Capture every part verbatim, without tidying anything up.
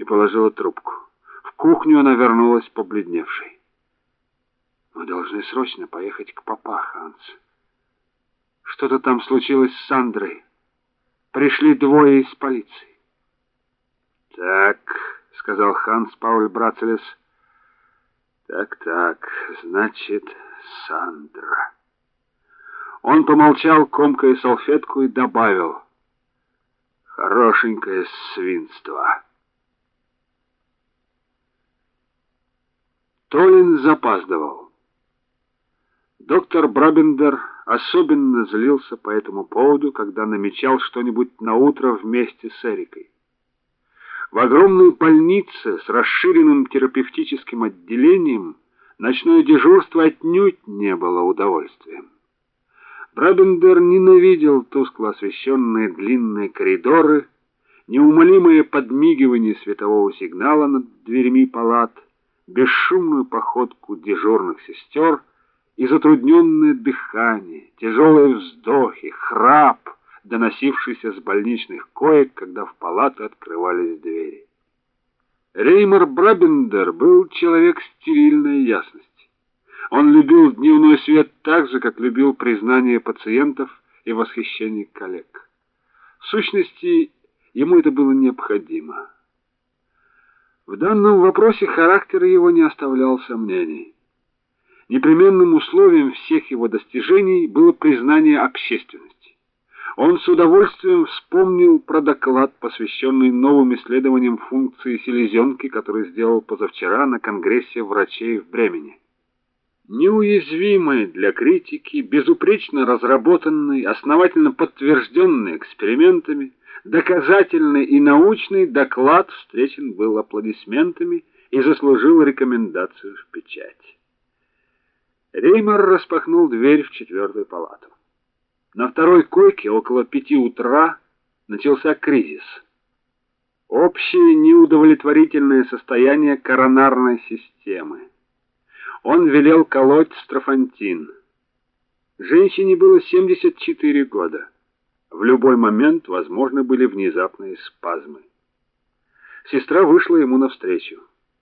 и положила трубку. В кухню она вернулась побледневшей. Мы должны срочно поехать к папа, Ханс. Что-то там случилось с Сандрой. Пришли двое из полиции. Так, сказал Ханс Пауль Брацелес. Так, так, значит, Сандра. Он помолчал, комкая салфетку, и добавил: хорошенькое свинство. Толин запаздывал. Доктор Брабендер особенно злился по этому поводу, когда намечал что-нибудь на утро вместе с Эрикой. В огромной больнице с расширенным терапевтическим отделением ночное дежурство отнюдь не было удовольствием. Брабендер ненавидел тускло освещенные длинные коридоры, неумолимое подмигивание светового сигнала над дверьми палат, бесшумную походку дежурных сестер и затрудненное дыхание, тяжелые вздохи, храп, доносившийся с больничных коек, когда в палаты открывались двери. Реймер Брабендер был человек стерильной ясности. Он любил дневной свет так же, как любил признание пациентов и восхищение коллег. В сущности, ему это было необходимо. В данном вопросе характер его не оставлял сомнений. Непременным условием всех его достижений было признание общественности. Он с удовольствием вспомнил про доклад, посвященный новым исследованиям функции селезенки, который сделал позавчера на конгрессе врачей в Бремене. Неуязвимый для критики, безупречно разработанный, основательно подтвержденный экспериментами, доказательный и научный доклад встречен был аплодисментами и заслужил рекомендацию в печать. Реймер распахнул дверь в четвертую палату. На второй койке около пяти утра начался кризис. Общее неудовлетворительное состояние коронарной системы. Он велел колоть строфантин. Женщине было семьдесят четыре года. В любой момент возможны были внезапные спазмы. Сестра вышла ему навстречу.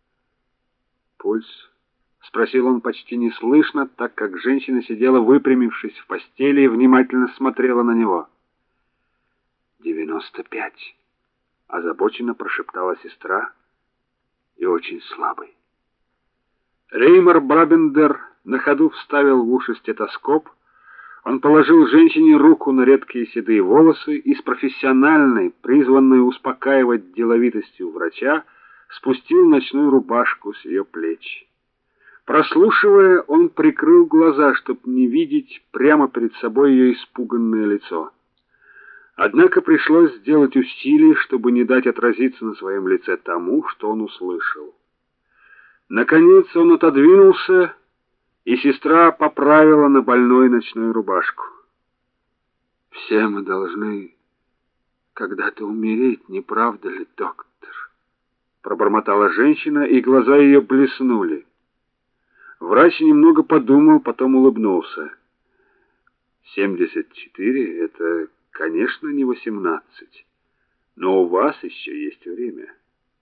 Пульс? Спросил он почти неслышно, так как женщина сидела выпрямившись в постели и внимательно смотрела на него. девяносто пять, озабоченно прошептала сестра, и очень слабый. Реймер Брабендер на ходу вставил в уши стетоскоп. Он положил женщине руку на редкие седые волосы и с профессиональной, призванной успокаивать деловитостью врача, спустил ночную рубашку с ее плеч. Прослушивая, он прикрыл глаза, чтобы не видеть прямо перед собой ее испуганное лицо. Однако пришлось сделать усилие, чтобы не дать отразиться на своем лице тому, что он услышал. Наконец он отодвинулся, и сестра поправила на больной ночную рубашку. Все мы должны когда-то умереть, не правда ли, доктор? Пробормотала женщина, и глаза ее блеснули. Врач немного подумал, потом улыбнулся. семьдесят четыре это, конечно, не восемнадцать, но у вас еще есть время.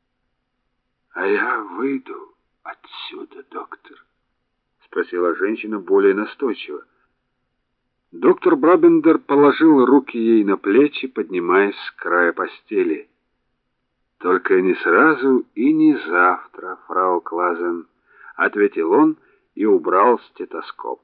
А я выйду отсюда, доктор, спросила женщина более настойчиво. Доктор Брабендер положил руки ей на плечи, поднимаясь с края постели. Только не сразу и не завтра, фрау Клазен, ответил он и убрал стетоскоп.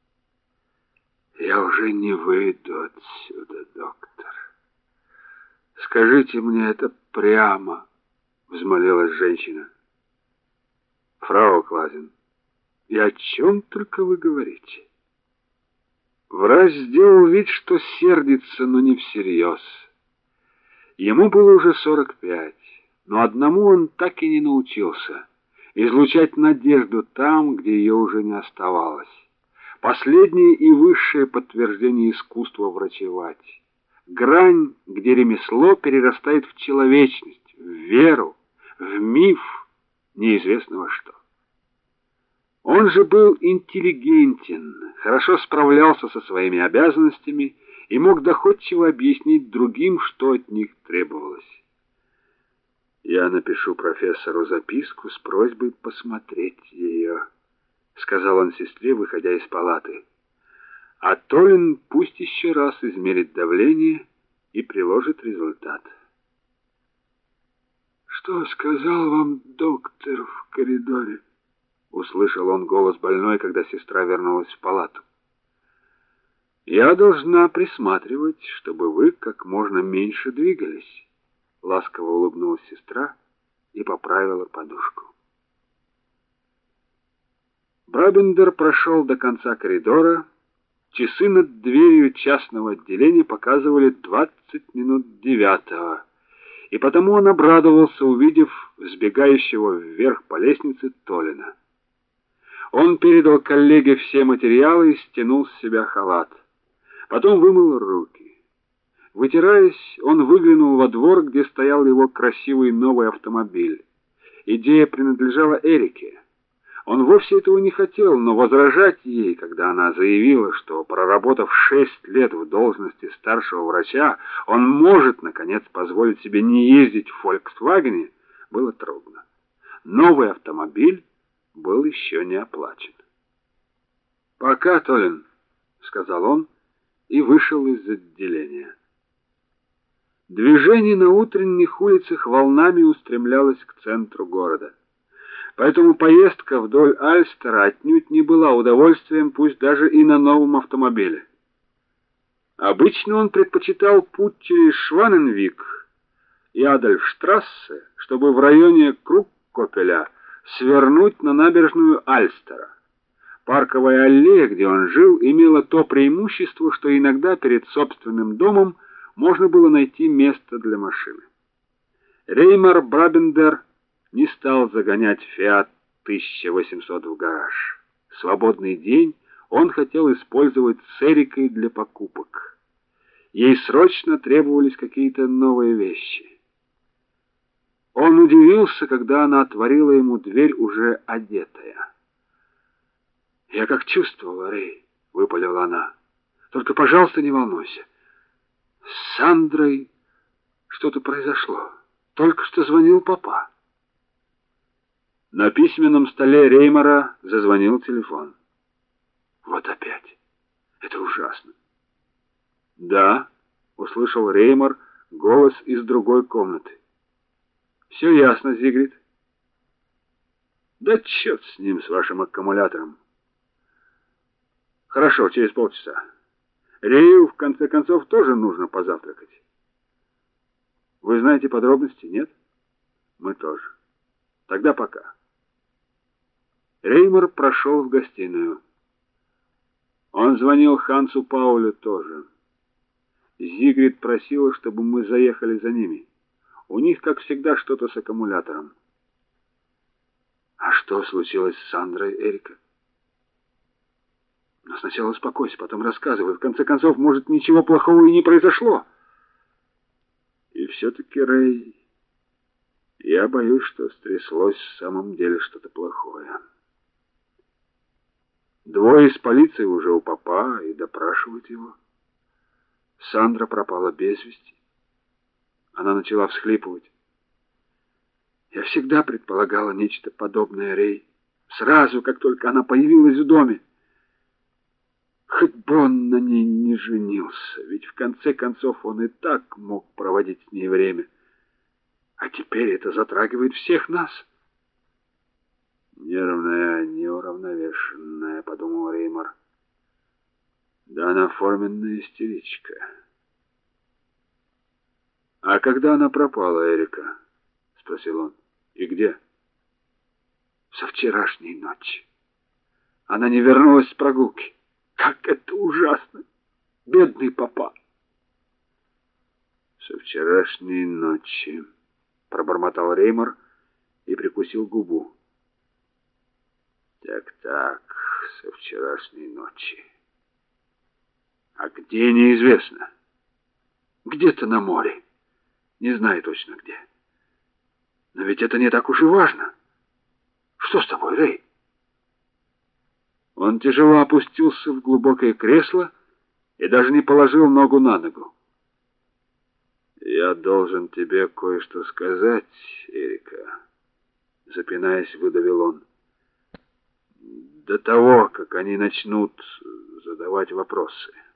Я уже не выйду отсюда, доктор. Скажите мне это прямо, взмолилась женщина. Фрау Клазен, и о чем только вы говорите? Врач сделал вид, что сердится, но не всерьез. Ему было уже сорок пять, но одному он так и не научился — излучать надежду там, где ее уже не оставалось. Последнее и высшее подтверждение искусства врачевать. Грань, где ремесло перерастает в человечность, в веру, в миф неизвестного что. Он же был интеллигентен, хорошо справлялся со своими обязанностями и мог доходчиво объяснить другим, что от них требовалось. Я напишу профессору записку с просьбой посмотреть ее, сказал он сестре, выходя из палаты. А Толин пусть еще раз измерит давление и приложит результат. Что сказал вам доктор в коридоре? Услышал он голос больной, когда сестра вернулась в палату. Я должна присматривать, чтобы вы как можно меньше двигались. Ласково улыбнулась сестра и поправила подушку. Брабендер прошел до конца коридора. Часы над дверью частного отделения показывали двадцать минут девятого, и потому он обрадовался, увидев взбегающего вверх по лестнице Толина. Он передал коллеге все материалы и стянул с себя халат. Потом вымыл руки. Вытираясь, он выглянул во двор, где стоял его красивый новый автомобиль. Идея принадлежала Эрике. Он вовсе этого не хотел, но возражать ей, когда она заявила, что, проработав шесть лет в должности старшего врача, он может, наконец, позволить себе не ездить в «Фольксвагене», было трудно. Новый автомобиль был еще не оплачен. «Пока, Толин», — сказал он и вышел из отделения. Движение на утренних улицах волнами устремлялось к центру города. Поэтому поездка вдоль Альстера отнюдь не была удовольствием, пусть даже и на новом автомобиле. Обычно он предпочитал путь через Шваненвик и Адольфштрассе, чтобы в районе Круккопеля свернуть на набережную Альстера. Парковая аллея, где он жил, имела то преимущество, что иногда перед собственным домом можно было найти место для машины. Реймар Брабендер не стал загонять Фиат тысяча восемьсот в гараж. Свободный день он хотел использовать с Эрикой для покупок. Ей срочно требовались какие-то новые вещи. Он удивился, когда она отворила ему дверь уже одетая. «Я как чувствовала, Рей», — выпалила она. «Только, пожалуйста, не волнуйся. С Сандрой что-то произошло. Только что звонил папа». На письменном столе Реймара зазвонил телефон. «Вот опять. Это ужасно». «Да», — услышал Реймар голос из другой комнаты. «Все ясно, Зигрид». «Да черт с ним, с вашим аккумулятором». «Хорошо, через полчаса. Рею, в конце концов, тоже нужно позавтракать». «Вы знаете подробности, нет?» «Мы тоже. Тогда пока». Реймар прошел в гостиную. Он звонил Хансу Паулю тоже. Зигрид просила, чтобы мы заехали за ними. У них, как всегда, что-то с аккумулятором. А что случилось с Сандрой, Эрика? Но сначала успокойся, потом рассказывай. В конце концов, может, ничего плохого и не произошло. И все-таки, Рей, я боюсь, что стряслось в самом деле что-то плохое. Двое из полиции уже у папа и допрашивают его. Сандра пропала без вести. Она начала всхлипывать. Я всегда предполагала нечто подобное, Рей. Сразу, как только она появилась в доме. Хоть бы он на ней не женился, ведь в конце концов он и так мог проводить с ней время. А теперь это затрагивает всех нас. Нервная, неуравновешенная, подумал Реймар. Да она форменная истеричка. А когда она пропала, Эрика? Спросил он. И где? Со вчерашней ночи. Она не вернулась с прогулки. Как это ужасно! Бедный папа! Со вчерашней ночи, пробормотал Реймар и прикусил губу. Так-так, со вчерашней ночи. А где, неизвестно. Где-то на море. Не знаю точно где. Но ведь это не так уж и важно. Что с тобой, Рей? Он тяжело опустился в глубокое кресло и даже не положил ногу на ногу. Я должен тебе кое-что сказать, Эрика, запинаясь, выдавил он. До того, как они начнут задавать вопросы.